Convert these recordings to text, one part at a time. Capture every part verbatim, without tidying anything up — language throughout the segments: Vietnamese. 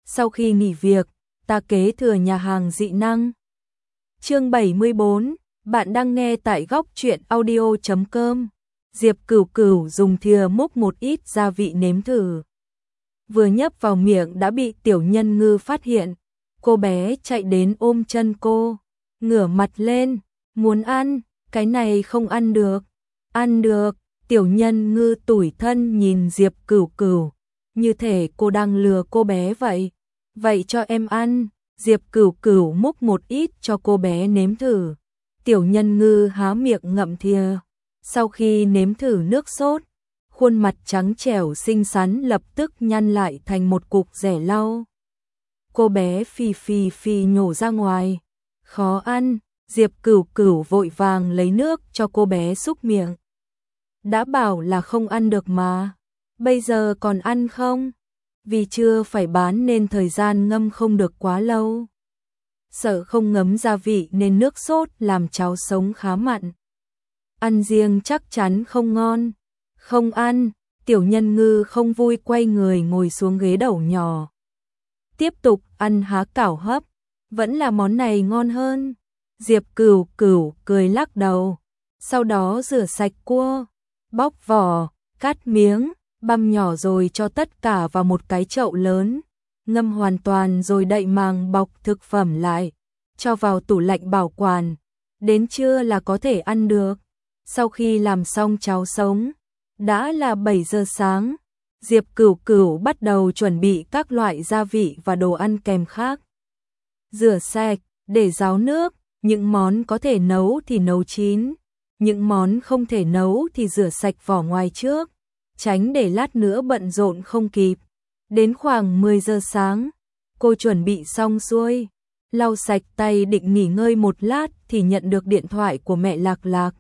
Sau khi nghỉ việc, ta kế thừa nhà hàng dị năng. Chương bảy mươi bốn, bạn đang nghe tại góc truyện audio chấm com. Diệp Cửu Cửu dùng thìa múc một ít gia vị nếm thử. Vừa nhấp vào miệng đã bị Tiểu Nhân Ngư phát hiện. Cô bé chạy đến ôm chân cô, ngửa mặt lên, muốn ăn, cái này không ăn được. Ăn được, Tiểu Nhân Ngư tủi thân nhìn Diệp Cửu Cửu, như thể cô đang lừa cô bé vậy. Vậy cho em ăn. Diệp Cửu Cửu múc một ít cho cô bé nếm thử. Tiểu Nhân Ngư há miệng ngậm thìa. Sau khi nếm thử nước sốt, khuôn mặt trắng trẻo xinh xắn lập tức nhăn lại thành một cục dẻ lau. Cô bé phì phì phì nhổ ra ngoài. Khó ăn. Diệp Cửu Cửu vội vàng lấy nước cho cô bé súc miệng. Đã bảo là không ăn được mà. Bây giờ còn ăn không? Vì chưa phải bán nên thời gian ngâm không được quá lâu. Sợ không ngấm gia vị nên nước sốt làm cháo sống khá mặn. Ăn riêng chắc chắn không ngon. Không ăn. Tiểu Nhân Ngư không vui quay người ngồi xuống ghế đầu nhỏ. Tiếp tục ăn há cảo hấp. Vẫn là món này ngon hơn. Diệp Cửu Cửu cười lắc đầu. Sau đó rửa sạch cua, bóc vỏ, cắt miếng, băm nhỏ rồi cho tất cả vào một cái chậu lớn. Ngâm hoàn toàn rồi đậy màng bọc thực phẩm lại. Cho vào tủ lạnh bảo quản. Đến trưa là có thể ăn được. Sau khi làm xong cháo sống, đã là bảy giờ sáng. Diệp Cửu Cửu bắt đầu chuẩn bị các loại gia vị và đồ ăn kèm khác. Rửa sạch, để ráo nước. Những món có thể nấu thì nấu chín. Những món không thể nấu thì rửa sạch vỏ ngoài trước. Tránh để lát nữa bận rộn không kịp. Đến khoảng mười giờ sáng, cô chuẩn bị xong xuôi. Lau sạch tay định nghỉ ngơi một lát thì nhận được điện thoại của mẹ Lạc Lạc.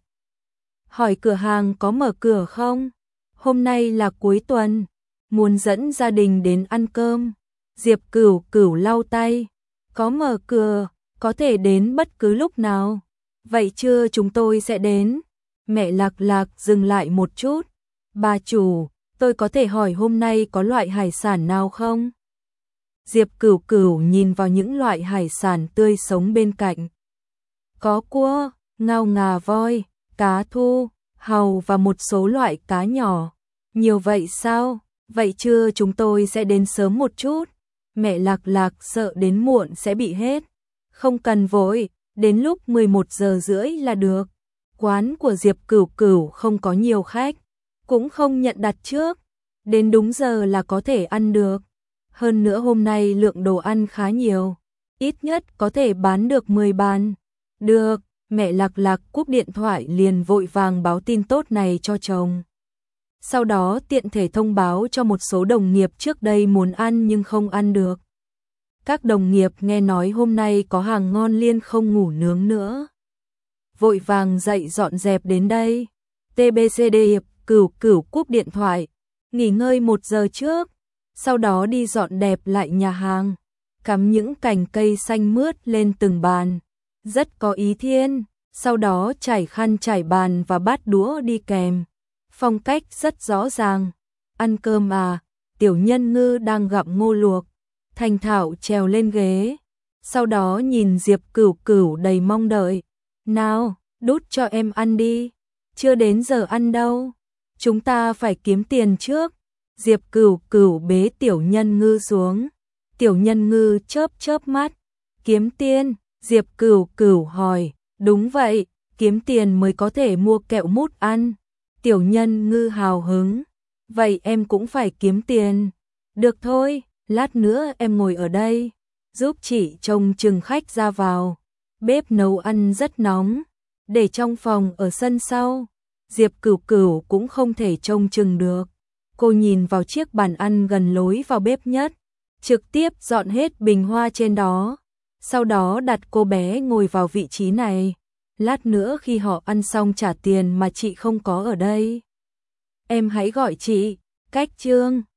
Hỏi cửa hàng có mở cửa không? Hôm nay là cuối tuần, muốn dẫn gia đình đến ăn cơm. Diệp Cửu Cửu lau tay. Có mở cửa, có thể đến bất cứ lúc nào. Vậy trưa chúng tôi sẽ đến. Mẹ Lạc Lạc dừng lại một chút. Bà chủ, tôi có thể hỏi hôm nay có loại hải sản nào không? Diệp Cửu Cửu nhìn vào những loại hải sản tươi sống bên cạnh. Có cua, ngao ngà voi, cá thu, hàu và một số loại cá nhỏ. Nhiều vậy sao? Vậy trưa chúng tôi sẽ đến sớm một chút. Mẹ Lạc Lạc sợ đến muộn sẽ bị hết. Không cần vội, đến lúc mười một giờ rưỡi là được. Quán của Diệp Cửu Cửu không có nhiều khách, cũng không nhận đặt trước. Đến đúng giờ là có thể ăn được. Hơn nữa hôm nay lượng đồ ăn khá nhiều. Ít nhất có thể bán được mười bàn. Được, mẹ Lạc Lạc cúp điện thoại liền vội vàng báo tin tốt này cho chồng. Sau đó tiện thể thông báo cho một số đồng nghiệp trước đây muốn ăn nhưng không ăn được. Các đồng nghiệp nghe nói hôm nay có hàng ngon liên không ngủ nướng nữa. Vội vàng dậy dọn dẹp đến đây. tê bê xê Diệp Cửu Cửu cúp điện thoại. Nghỉ ngơi một giờ trước. Sau đó đi dọn đẹp lại nhà hàng. Cắm những cành cây xanh mướt lên từng bàn. Rất có ý thiên. Sau đó trải khăn trải bàn và bát đũa đi kèm. Phong cách rất rõ ràng. Ăn cơm à? Tiểu Nhân Ngư đang gặm ngô luộc. Thành thạo trèo lên ghế. Sau đó nhìn Diệp Cửu Cửu đầy mong đợi. Nào, đút cho em ăn đi. Chưa đến giờ ăn đâu. Chúng ta phải kiếm tiền trước. Diệp Cửu Cửu bế Tiểu Nhân Ngư xuống. Tiểu Nhân Ngư chớp chớp mắt. Kiếm tiền? Diệp Cửu Cửu hỏi. Đúng vậy, kiếm tiền mới có thể mua kẹo mút ăn. Tiểu Nhân Ngư hào hứng. Vậy em cũng phải kiếm tiền. Được thôi, lát nữa em ngồi ở đây, giúp chị trông chừng khách ra vào. Bếp nấu ăn rất nóng, để trong phòng ở sân sau. Diệp Cửu Cửu cũng không thể trông chừng được. Cô nhìn vào chiếc bàn ăn gần lối vào bếp nhất, trực tiếp dọn hết bình hoa trên đó. Sau đó đặt cô bé ngồi vào vị trí này. Lát nữa khi họ ăn xong trả tiền mà chị không có ở đây. Em hãy gọi chị. Cách Trương,